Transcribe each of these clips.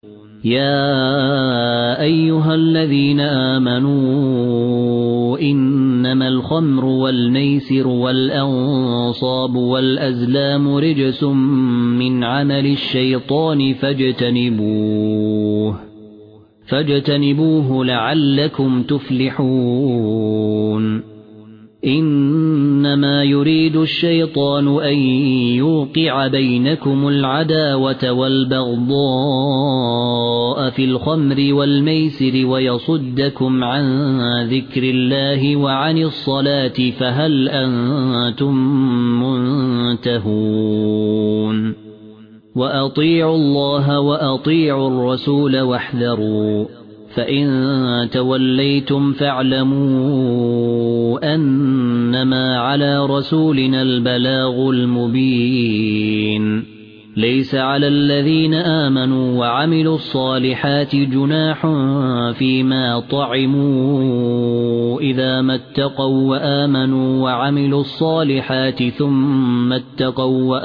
يا أيها الذين آمنوا إنما الخمر والميسر والأنصاب والأزلام رجس من عمل الشيطان فاجتنبوه لعلكم تفلحون إنما يريد الشيطان أن يوقع بينكم العداوة والبغضاء في الخمر والميسر ويصدكم عن ذكر الله وعن الصلاة فهل أنتم منتهون وأطيعوا الله وأطيعوا الرسول واحذروا فإن توليتم فاعلموا أنما على رسولنا البلاغ المبين ليس على الذين آمنوا وعملوا الصالحات جناح فيما طعموا إذا ما اتقوا وآمنوا وعملوا الصالحات ثم اتقوا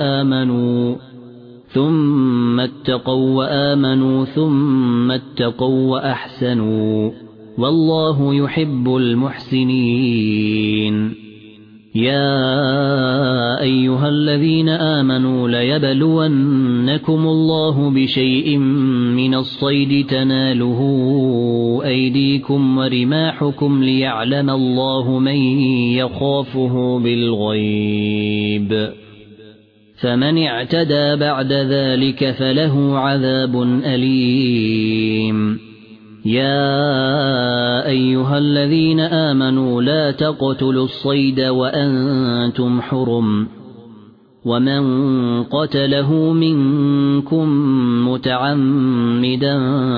وآمنوا ثم اتقوا وأحسنوا والله يحب المحسنين يا أيها الذين آمنوا ليبلونكم الله بشيء من الصيد تناله أيديكم ورماحكم ليعلم الله من يخافه بالغيب فمن اعتدى بعد ذلك فله عذاب أليم يا أيها الذين آمنوا لا تقتلوا الصيد وأنتم حرم ومن قتله منكم متعمدا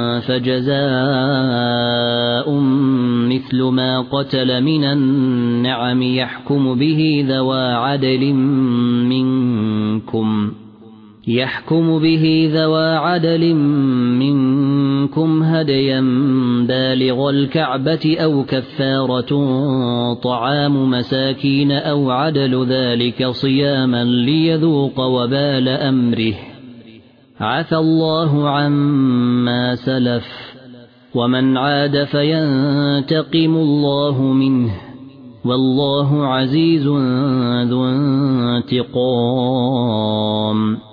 فجزاء مثل ما قتل من النعم يحكم به ذوى عدل منكم هديا بالغ الكعبة أو كفارة طعام مساكين أو عدل ذلك صياما ليذوق وبال أمره عفى الله عما سلف ومن عاد فينتقم الله منه والله عزيز ذو انتقام